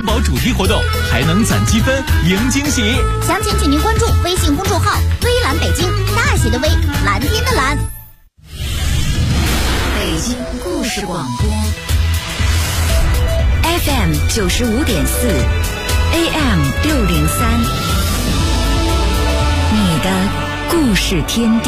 保主题活动，还能攒积分赢惊喜。 详情请您关注微信公众号“微蓝北京”，大写的微，蓝天的蓝。 北京故事广播 FM 95.4 AM 603，你的故事天地。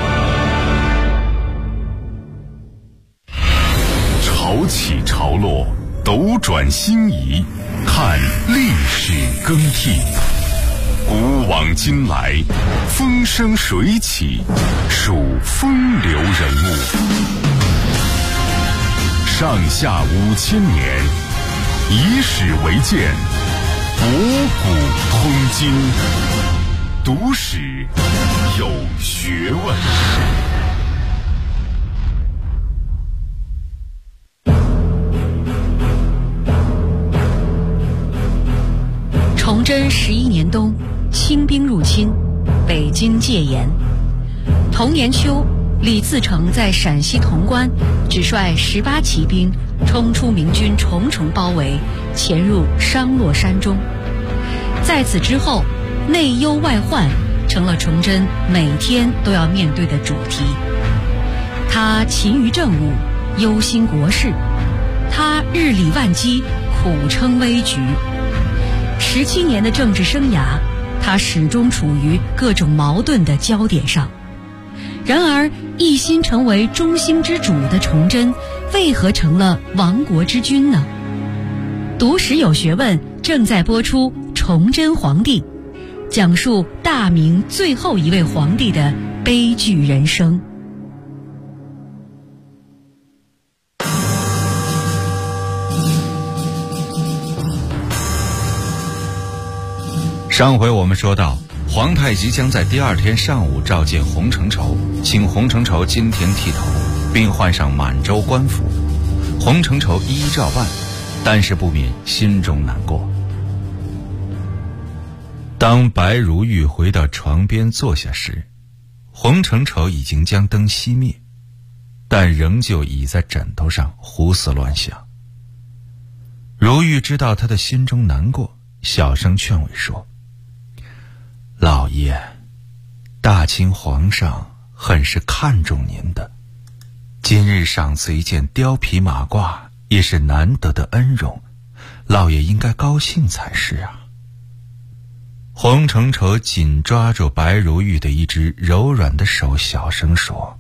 潮起潮落，斗转星移，看历史更替。古往今来，风生水起，数风流人物。上下5000年，以史为鉴，博古通今，读史有学问。 崇祯11年冬，清兵入侵，北京戒严。同年秋，李自成在陕西潼关只率18骑兵冲出明军重重包围，潜入商洛山中。在此之后，内忧外患成了崇祯每天都要面对的主题。他勤于政务，忧心国事，他日理万机，苦撑危局。17年的政治生涯，他始终处于各种矛盾的焦点上。然而，一心成为中兴之主的崇祯，为何成了亡国之君呢？读史有学问正在播出《崇祯皇帝》，讲述大明最后一位皇帝的悲剧人生。 上回我们说到，皇太极将在第2天上午召见洪承畴，请洪承畴今天剃头，并换上满洲官服。洪承畴一一照办，但是不免心中难过。当白如玉回到床边坐下时，洪承畴已经将灯熄灭，但仍旧倚在枕头上胡思乱想。如玉知道他的心中难过，小声劝慰说：老爷，大清皇上很是看重您的，今日赏赐一件貂皮马褂，也是难得的恩荣，老爷应该高兴才是啊。洪承畴紧抓住白如玉的一只柔软的手，小声说：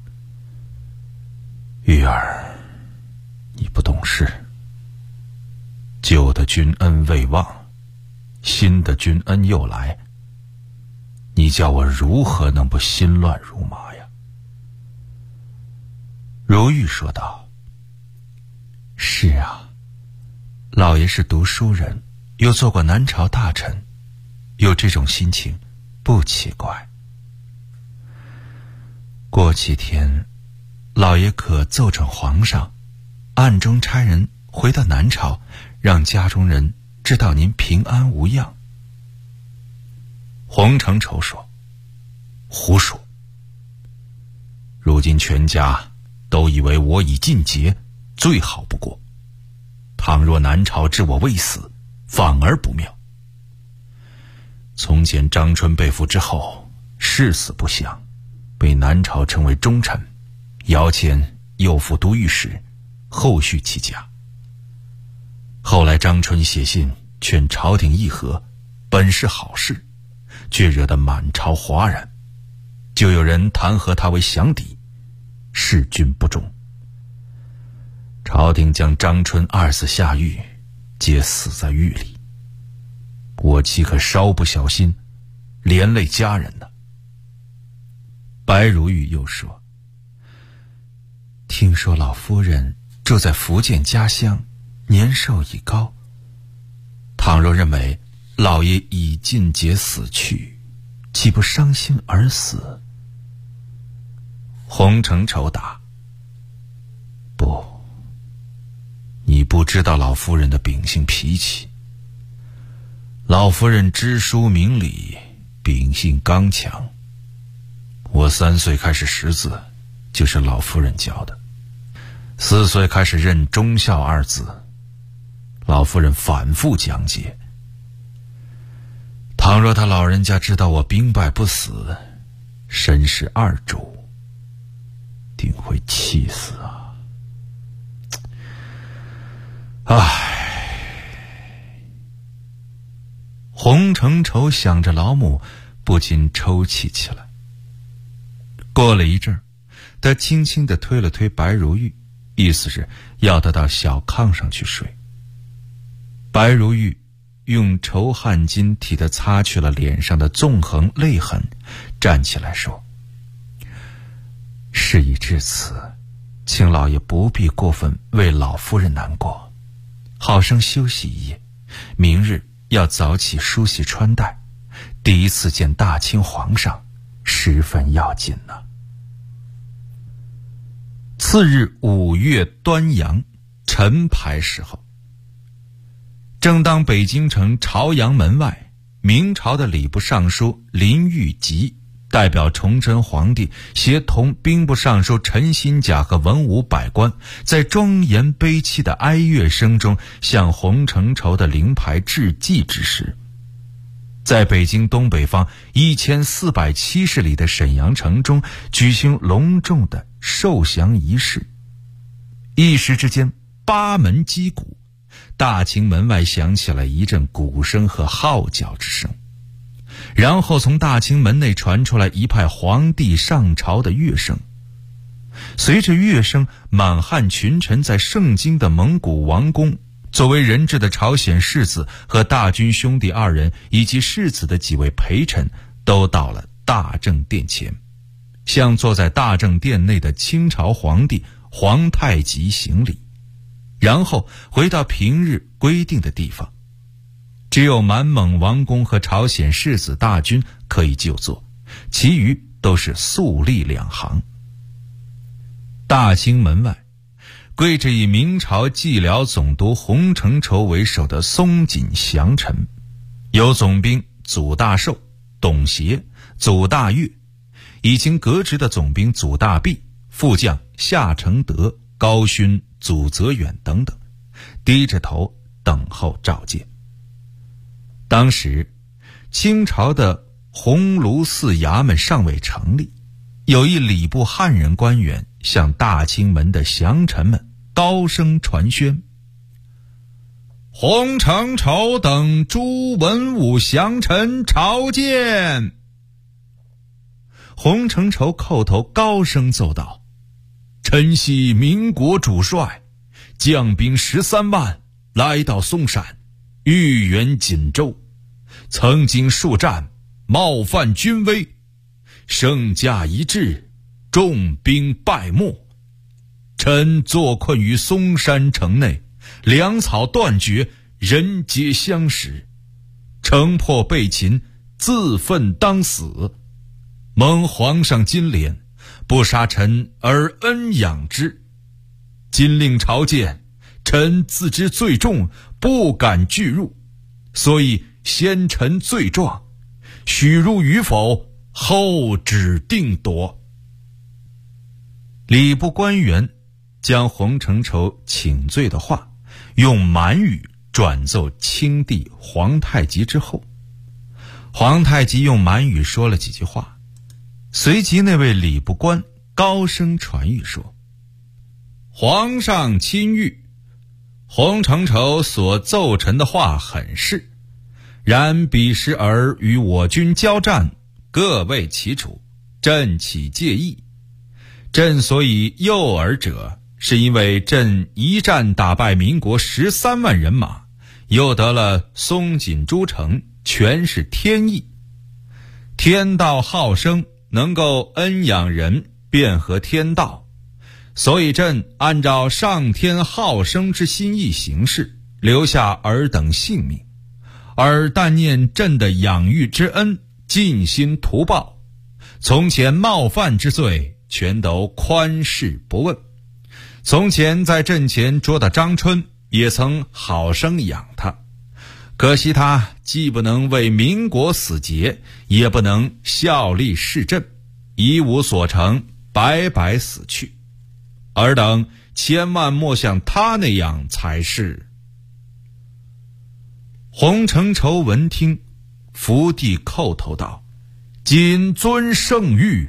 玉儿，你不懂事，旧的君恩未忘，新的君恩又来，你叫我如何能不心乱如麻呀？如玉说道：是啊，老爷是读书人，又做过南朝大臣，有这种心情不奇怪。过几天，老爷可奏呈皇上，暗中差人回到南朝，让家中人知道您平安无恙。洪承畴说：胡说，如今全家都以为我已尽节，最好不过，倘若南朝知我未死，反而不妙。从前张春被俘之后，誓死不降，被南朝称为忠臣，摇签右副都御史，后续起家。后来张春写信劝朝廷议和，本是好事，却惹得满朝哗然，就有人弹劾他为降敌，弑君不忠。朝廷将张春2次下狱，皆死在狱里。我岂可稍不小心，连累家人呢？白如玉又说：听说老夫人住在福建家乡，年寿已高，倘若认为老爷已尽节死去，岂不伤心而死？洪承畴答：不，你不知道老夫人的秉性脾气。老夫人知书明理，秉性刚强。我3岁开始识字，就是老夫人教的。4岁开始认忠孝2字， 老夫人反复讲解，倘若他老人家知道我兵败不死，身是二主，定会气死啊！唉，洪承畴想着老母，不禁抽泣起来。过了一阵儿，他轻轻地推了推白如玉，意思是要他到小炕上去睡。白如玉用绸汗巾替他擦去了脸上的纵横泪痕，站起来说：事已至此，请老爷不必过分为老夫人难过，好生休息一夜，明日要早起梳洗穿戴，第一次见大清皇上，十分要紧呢。次日5月端阳晨牌时候，正当北京城朝阳门外，明朝的礼部尚书林玉吉代表崇祯皇帝，协同兵部尚书陈新甲和文武百官，在庄严悲戚的哀乐声中向洪承畴的灵牌致祭之时，在北京东北方1470里的沈阳城中举行隆重的受降仪式。一时之间八门击鼓，大清门外响起了一阵鼓声和号角之声，然后从大清门内传出来一派皇帝上朝的乐声。随着乐声，满汉群臣在盛京的蒙古王宫，作为人质的朝鲜世子和大军兄弟2人以及世子的几位陪臣都到了大政殿前，向坐在大政殿内的清朝皇帝皇太极行礼，然后回到平日规定的地方。只有满蒙王公和朝鲜世子大军可以就坐，其余都是肃立2行。大清门外跪着以明朝蓟辽总督洪承畴为首的松锦降臣，有总兵祖大寿、董协、祖大岳，已经革职的总兵祖大弼、副将夏承德、高勋、祖泽远等等，低着头等候召见。当时清朝的鸿胪寺衙门尚未成立，有一礼部汉人官员向大清门的降臣们高声传宣：洪承畴等诸文武降臣朝见。洪承畴叩头高声奏道：臣系民国主帅，将兵13万来到嵩山，豫援锦州，曾经数战，冒犯军威，圣驾一致，重兵败没。臣坐困于嵩山城内，粮草断绝，人皆相食，城破被擒，自奋当死。蒙皇上金怜，不杀臣而恩养之。今令朝见，臣自知罪重，不敢拒入，所以先陈罪状，许入与否，后指定夺。礼部官员将洪承畴请罪的话用满语转奏清帝皇太极之后，皇太极用满语说了几句话，随即那位礼部官高声传谕说：皇上亲谕，洪承畴所奏陈的话很是，然彼时而与我军交战，各为其主，朕岂介意？朕所以诱尔者，是因为朕一战打败民国13万人马，又得了松锦诸城，全是天意。天道好生，能够恩养人，便合天道，所以朕按照上天好生之心意行事，留下尔等性命。而但念朕的养育之恩，尽心图报，从前冒犯之罪，全都宽视不问。从前在阵前捉的张春，也曾好生养他，可惜他既不能为民国死节，也不能效力事朕，一无所成，白白死去。尔等千万莫像他那样才是。 洪承畴闻听，伏地叩头道：“谨遵圣谕。”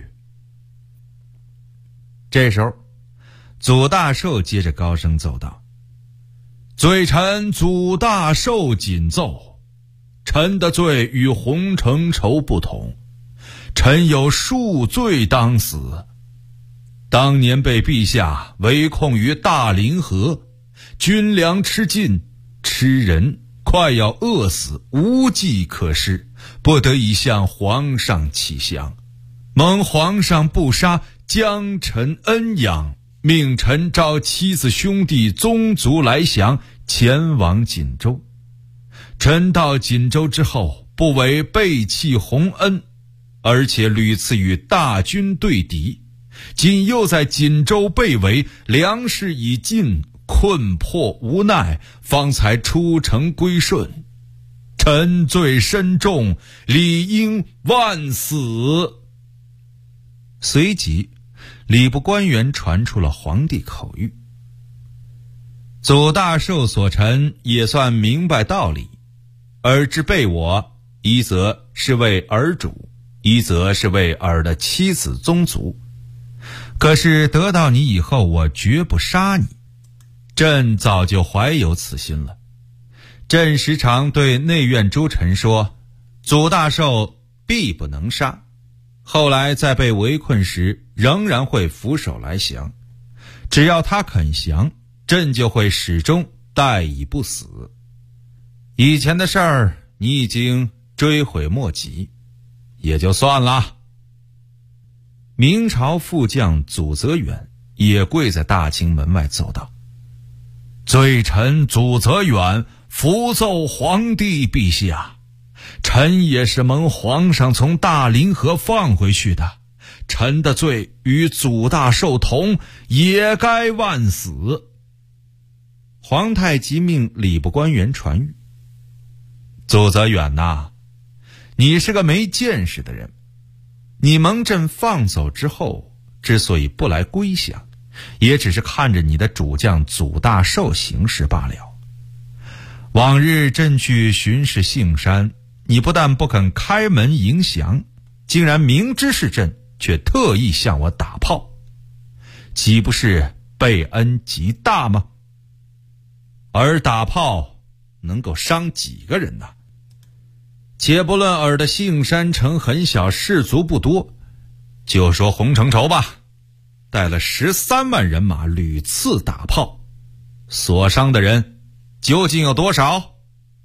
这时候，祖大寿接着高声奏道：“罪臣祖大寿谨奏，臣的罪与洪承畴不同，臣有数罪当死。当年被陛下围控于大凌河，军粮吃尽，吃人快要饿死，无计可施，不得已向皇上乞降。蒙皇上不杀，将臣恩养，命臣召妻子兄弟宗族来降，前往锦州。臣到锦州之后，不为背弃洪恩，而且屡次与大军对敌，今又在锦州被围，粮食已尽，困迫无奈，方才出城归顺。臣罪深重，理应万死。随即，礼部官员传出了皇帝口谕。祖大寿所臣也算明白道理，尔之备我，一则是为尔主，一则是为尔的妻子宗族。可是得到你以后，我绝不杀你。朕早就怀有此心了。朕时常对内院诸臣说，祖大寿必不能杀，后来在被围困时仍然会俯首来降，只要他肯降，朕就会始终待以不死。以前的事儿你已经追悔莫及，也就算了。明朝副将祖泽远也跪在大清门外奏道：“罪臣祖泽远伏奏皇帝陛下，臣也是蒙皇上从大凌河放回去的，臣的罪与祖大寿同，也该万死。”皇太极命礼部官员传谕：“祖泽远呐，你是个没见识的人，你蒙朕放走之后，之所以不来归降，也只是看着你的主将祖大寿行事罢了。往日朕去巡视杏山，你不但不肯开门迎降，竟然明知是朕，却特意向我打炮，岂不是背恩极大吗？而打炮能够伤几个人呢？且不论尔的杏山城很小，士卒不多，就说洪承畴吧，带了13万人马屡次打炮，所伤的人究竟有多少？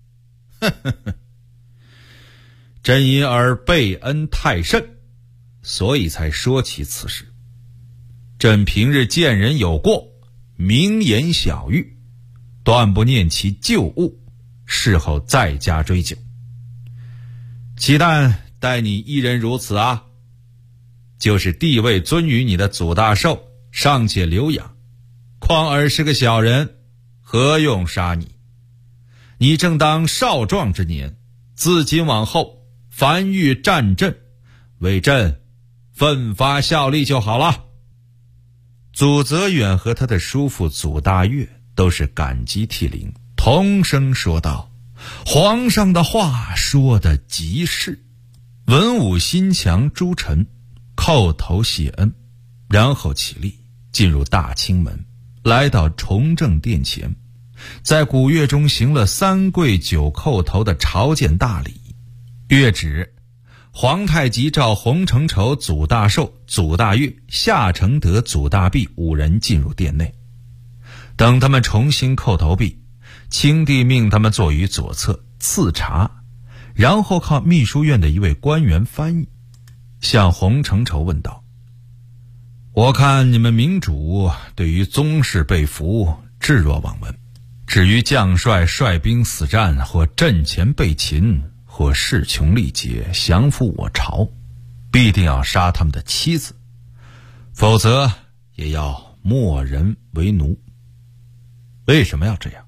朕因而背恩太甚，所以才说起此事。朕平日见人有过，明言小谕，断不念其旧恶，事后再加追究。岂但待你一人如此啊，就是地位尊于你的祖大寿尚且留养，况尔是个小人，何用杀你？你正当少壮之年，自今往后凡遇战阵，为朕奋发效力就好了。祖泽远和他的叔父祖大岳都是感激涕零，同声说道：“皇上的话说得极是。”文武心强诸臣叩头谢恩，然后起立进入大清门，来到崇政殿前，在古乐中行了3跪9叩头的朝见大礼。乐止，皇太极召洪承畴、祖大寿、祖大岳、夏承德、祖大弼5人进入殿内。等他们重新叩头毕，清帝命他们坐于左侧赐茶，然后靠秘书院的一位官员翻译，向洪承畴问道：“我看你们明主对于宗室被俘置若罔闻，至于将帅率兵死战，或阵前被擒，或势穷力竭降服我朝，必定要杀他们的妻子，否则也要没人为奴。为什么要这样？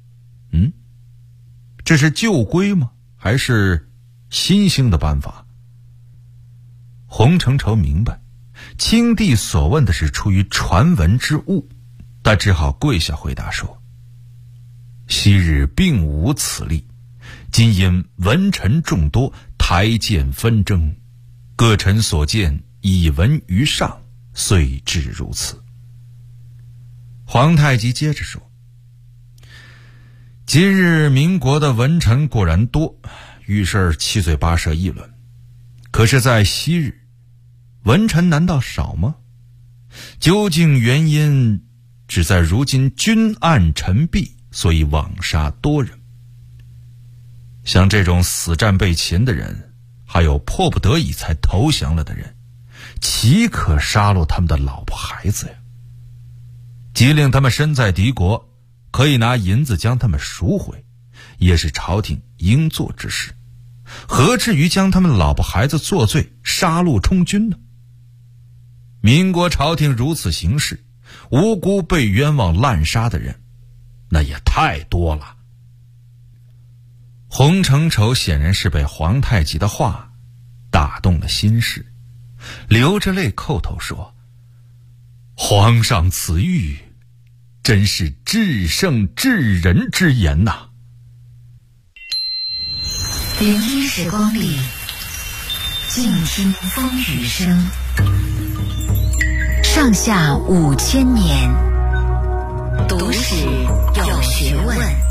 这是旧规吗？还是新兴的办法？”洪承畴明白清帝所问的是出于传闻之误，他只好跪下回答说：“昔日并无此例， 今因文臣众多，台谏纷争，各臣所见以闻于上，遂至如此。皇太极接着说，今日民国的文臣果然多，遇事七嘴八舌议论，可是在昔日，文臣难道少吗？究竟原因只在如今君暗臣弊，所以枉杀多人。像这种死战被擒的人，还有迫不得已才投降了的人，岂可杀戮他们的老婆孩子呀？即令他们身在敌国，可以拿银子将他们赎回，也是朝廷应做之事，何至于将他们老婆孩子作罪，杀戮充军呢？民国朝廷如此行事，无辜被冤枉滥杀的人，那也太多了。洪承畴显然是被皇太极的话打动了心事，流着泪叩头说，皇上此谕真是至圣至仁之言呐。 01时光里，静听风雨声，上下5000年，读史有学问。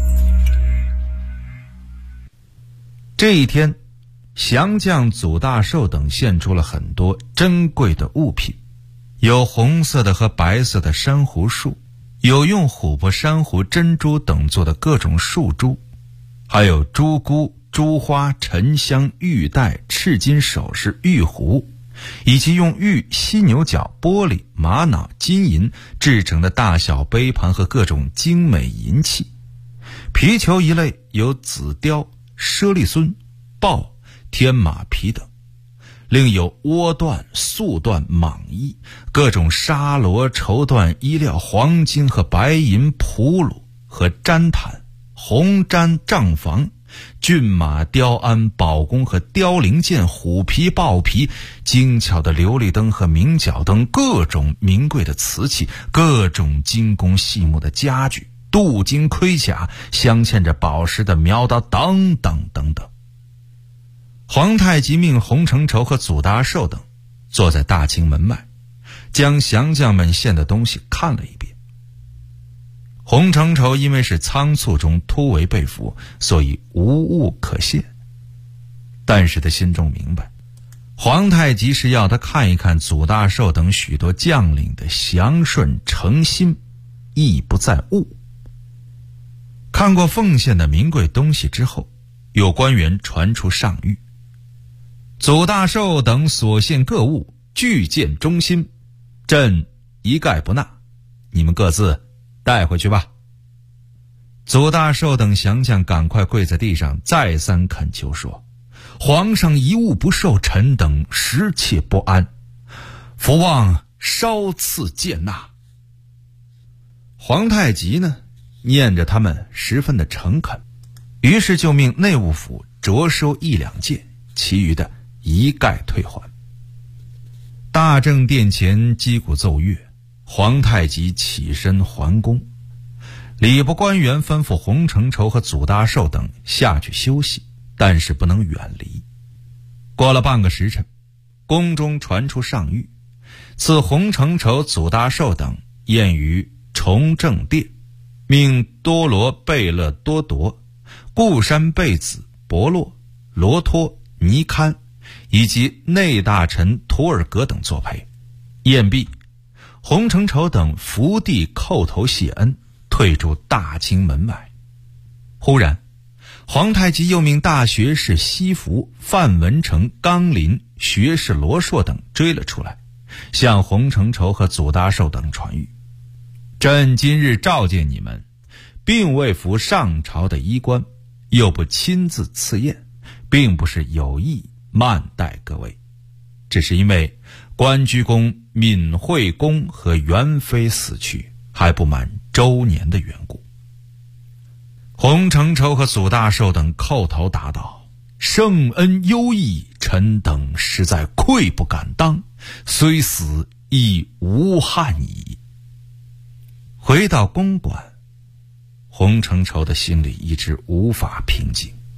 这一天，降将祖大寿等献出了很多珍贵的物品，有红色的和白色的珊瑚树，有用琥珀珊瑚珍珠等做的各种树珠，还有珠菇、珠花、沉香、玉带、赤金首饰、玉壶，以及用玉、犀牛角、玻璃、玛瑙、金银制成的大小杯盘和各种精美银器。皮球一类有紫貂、猞猁狲、豹、天马皮等，另有倭缎、素缎、蟒衣，各种纱罗、绸缎衣料、黄金和白银蒲赂和毡毯、红毡帐房、骏马、雕鞍、宝弓和雕翎剑、虎皮、豹皮、精巧的琉璃灯和明角灯，各种名贵的瓷器，各种精工细木的家具，镀金盔甲，镶嵌着宝石的苗刀等等等等。皇太极命洪承畴和祖大寿等坐在大清门外，将降将们献的东西看了一遍。洪承畴因为是仓促中突围被俘，所以无物可献，但是他心中明白，皇太极是要他看一看祖大寿等许多将领的降顺诚心，意不在物。看过奉献的名贵东西之后，有官员传出上谕，祖大寿等所献各物俱见忠心，朕一概不纳，你们各自带回去吧。祖大寿等降将赶快跪在地上，再三恳求说，皇上一物不受，臣等实切不安，伏望稍赐见纳。皇太极呢，念着他们十分的诚恳，于是就命内务府着收1-2件，其余的一概退还。大正殿前击鼓奏乐，皇太极起身还宫。礼部官员吩咐洪承畴和祖大寿等下去休息，但是不能远离。过了半个时辰，宫中传出上谕，赐洪承畴、祖大寿等宴于崇政殿，命多罗贝勒多铎、固山贝子、伯洛、罗托、尼堪以及内大臣图尔格等作陪。宴毕，洪承畴等伏地叩头谢恩，退出大清门外。忽然，皇太极又命大学士西服、范文成、刚林、学士罗硕等追了出来，向洪承畴和祖大寿等传谕，朕今日召见你们，并未服上朝的衣冠，又不亲自赐宴，并不是有意慢待各位，只是因为关雎公闵惠公和元妃死去还不满周年的缘故。洪承畴和祖大寿等叩头答道，圣恩优异，臣等实在愧不敢当，虽死亦无憾矣。回到公馆，洪承畴的心里一直无法平静，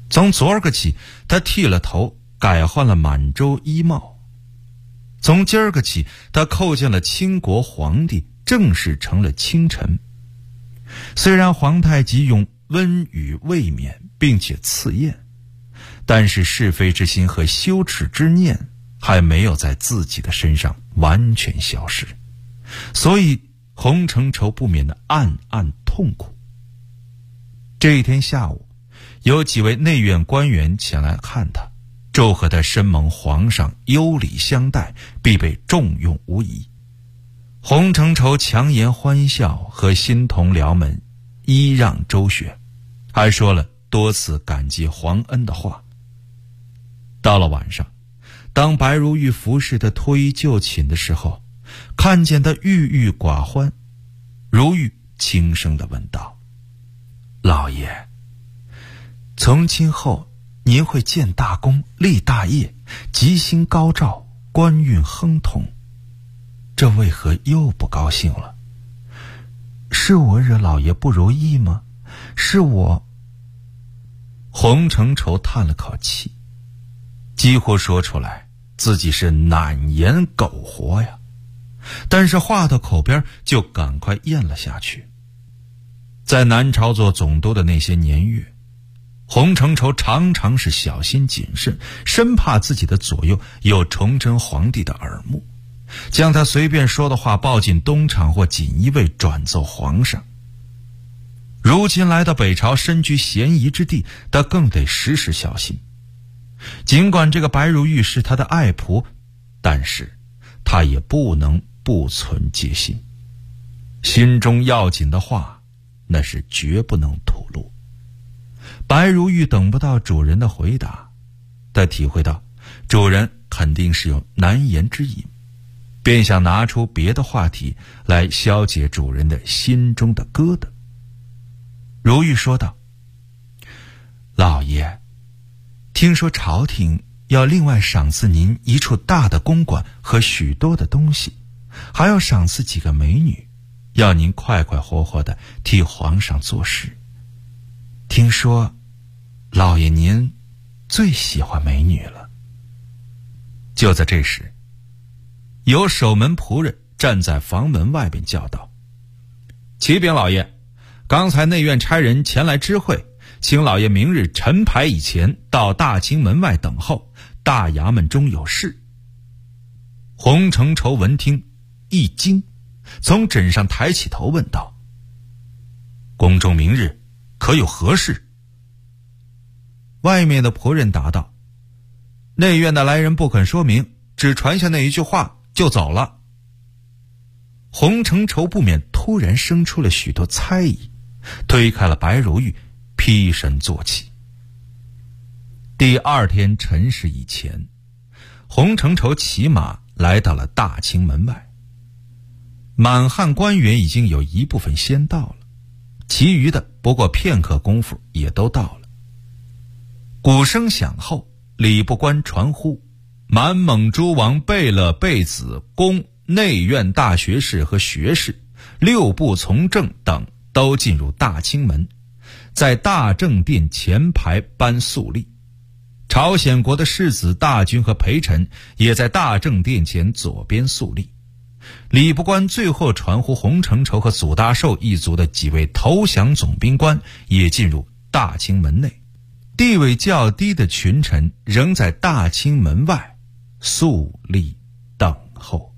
从昨儿个起，他剃了头，改换了满洲衣帽。从今儿个起，他叩见了清国皇帝，正式成了清臣。虽然皇太极用温语慰勉，并且赐宴，但是是非之心和羞耻之念还没有在自己的身上完全消失，所以洪承畴不免的暗暗痛苦。这一天下午，有几位内院官员前来看他，祝贺他深蒙皇上优礼相待，必被重用无疑。洪承畴强颜欢笑，和新同僚们揖让周旋，还说了多次感激皇恩的话。到了晚上，当白如玉服侍他脱衣就寝的时候，看见他郁郁寡欢，如玉轻声地问道：老爷，从今后您会建大功立大业，吉星高照，官运亨通，这为何又不高兴了？是我惹老爷不如意吗？是我……洪承畴叹了口气，几乎说出来自己是难言苟活呀，但是话到口边就赶快咽了下去。在南朝做总督的那些年月，洪承畴常常是小心谨慎，生怕自己的左右有崇祯皇帝的耳目，将他随便说的话报进东厂或锦衣卫转奏皇上。如今来到北朝，身居嫌疑之地，他更得时时小心。尽管这个白如玉是他的爱仆，但是他也不能不存戒心，心中要紧的话那是绝不能吐露。白如玉等不到主人的回答，他体会到主人肯定是有难言之隐，便想拿出别的话题来消解主人的心中的疙瘩。如玉说道：老爷，听说朝廷要另外赏赐您一处大的公馆和许多的东西，还要赏赐几个美女，要您快快活活的替皇上做事。听说老爷您最喜欢美女了。就在这时，有守门仆人站在房门外边叫道：启禀老爷，刚才内院差人前来知会，请老爷明日晨牌以前到大清门外等候，大衙门中有事。洪承畴闻听一惊，从枕上抬起头问道：宫中明日可有何事？外面的仆人答道：内院的来人不肯说明，只传下那一句话就走了。洪承畴不免突然生出了许多猜疑，推开了白如玉，披身坐起。第二天辰时以前，洪承畴骑马来到了大清门外。满汉官员已经有一部分先到了，其余的不过片刻功夫也都到了。鼓声响后，礼部官传呼满蒙诸王贝勒贝子宫内院大学士和学士6部从政等都进入大清门，在大正殿前排颁肃立。朝鲜国的世子大军和陪臣也在大正殿前左边肃立。礼部官最后传呼洪承畴和祖大寿一族的几位投降总兵官也进入大清门内，地位较低的群臣仍在大清门外肃立等候。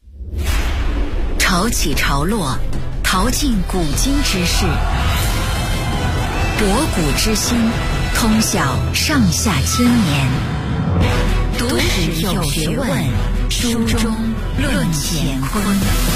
潮起潮落，淘尽古今之事，博古之今，通晓上下千年。读史有学问，书中论乾坤。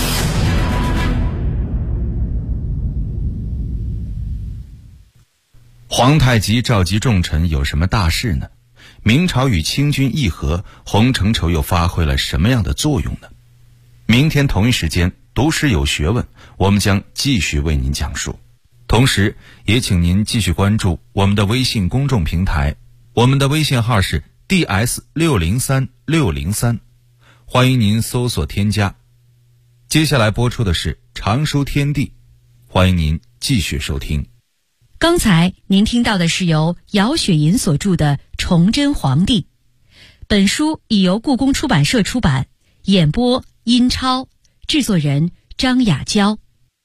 皇太极召集众臣有什么大事呢？明朝与清军议和，洪承畴又发挥了什么样的作用呢？明天同一时间，读史有学问，我们将继续为您讲述。同时也请您继续关注我们的微信公众平台，我们的微信号是 DS603603，欢迎您搜索添加。接下来播出的是常书天地，欢迎您继续收听。 刚才您听到的是由姚雪银所著的《崇祯皇帝》，本书已由故宫出版社出版，演播殷超，制作人张雅娇。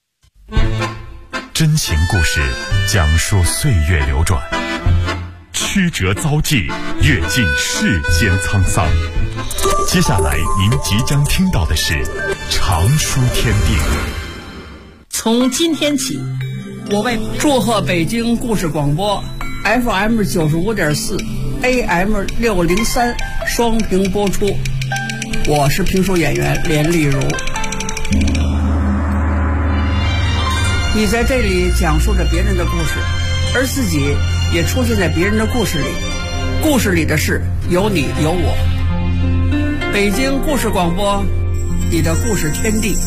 真情故事讲述岁月流转，曲折遭际，阅尽世间沧桑。接下来您即将听到的是长书天地。 从今天起，我为祝贺北京故事广播 FM 95.4 AM 603双屏播出。我是评书演员连丽如。你在这里讲述着别人的故事，而自己也出现在别人的故事里，故事里的事有你有我。北京故事广播，你的故事天地。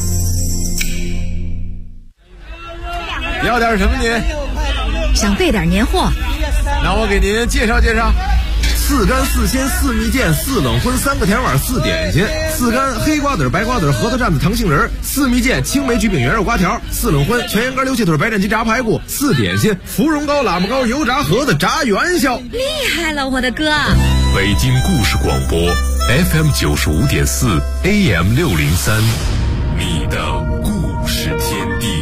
要点什么您？ 想备点年货。 那我给您介绍介绍。4干4鲜4蜜饯4冷荤3个甜碗4点心，4干黑瓜子白瓜子核桃蘸子糖杏仁，4蜜饯青梅橘饼圆肉瓜条，4冷荤全羊肝溜气腿白斩鸡炸排骨，4点心芙蓉糕喇叭糕油炸盒子炸元宵。 厉害了，我的哥！ 北京故事广播 FM 95.4 AM 603，你的故事天地。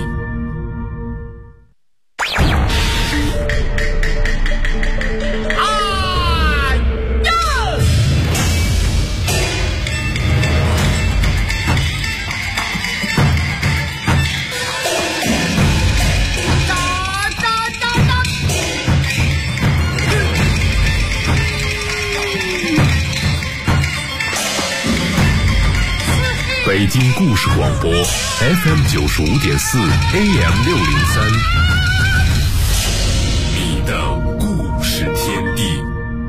北京故事广播 FM 95.4 AM 603，你的故事天地。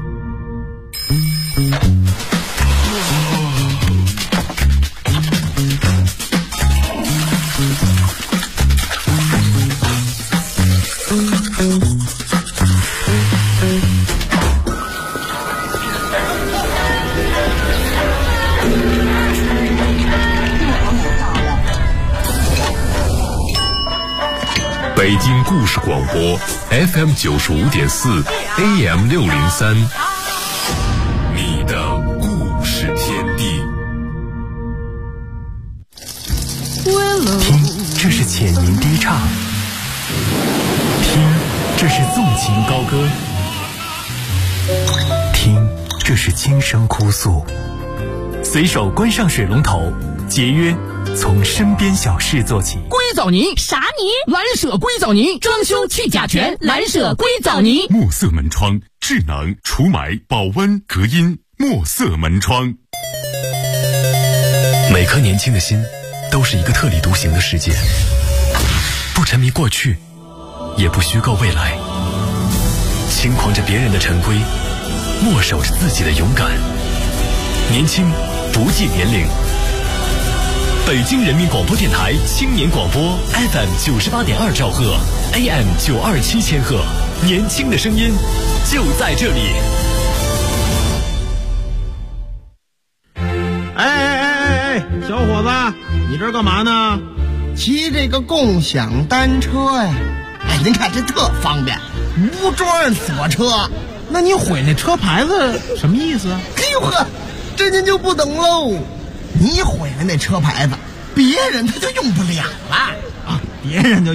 北京故事广播 FM 95.4 AM 603，你的故事天地。 听，这是浅吟低唱；听，这是纵情高歌；听，这是轻声哭诉。随手关上水龙头，节约从身边小事做起。 硅藻泥啥泥？蓝舍硅藻泥，装修去甲醛，蓝舍硅藻泥。 墨色门窗，智能除霾、保温、隔音。墨色门窗。 每颗年轻的心，都是一个特立独行的世界，不沉迷过去，也不虚构未来，轻狂着别人的陈规，默守着自己的勇敢。年轻不计年龄。北京人民广播电台青年广播 FM 98.2兆赫 AM 927千赫，年轻的声音就在这里。 哎，小伙子，你这干嘛呢？ 骑这个共享单车呀。哎，您看这特方便，无桩锁车。 那你毁那车牌子什么意思啊？ 哎呦呵，这您就不懂喽。你毁了那车牌子，别人他就用不了了啊，别人就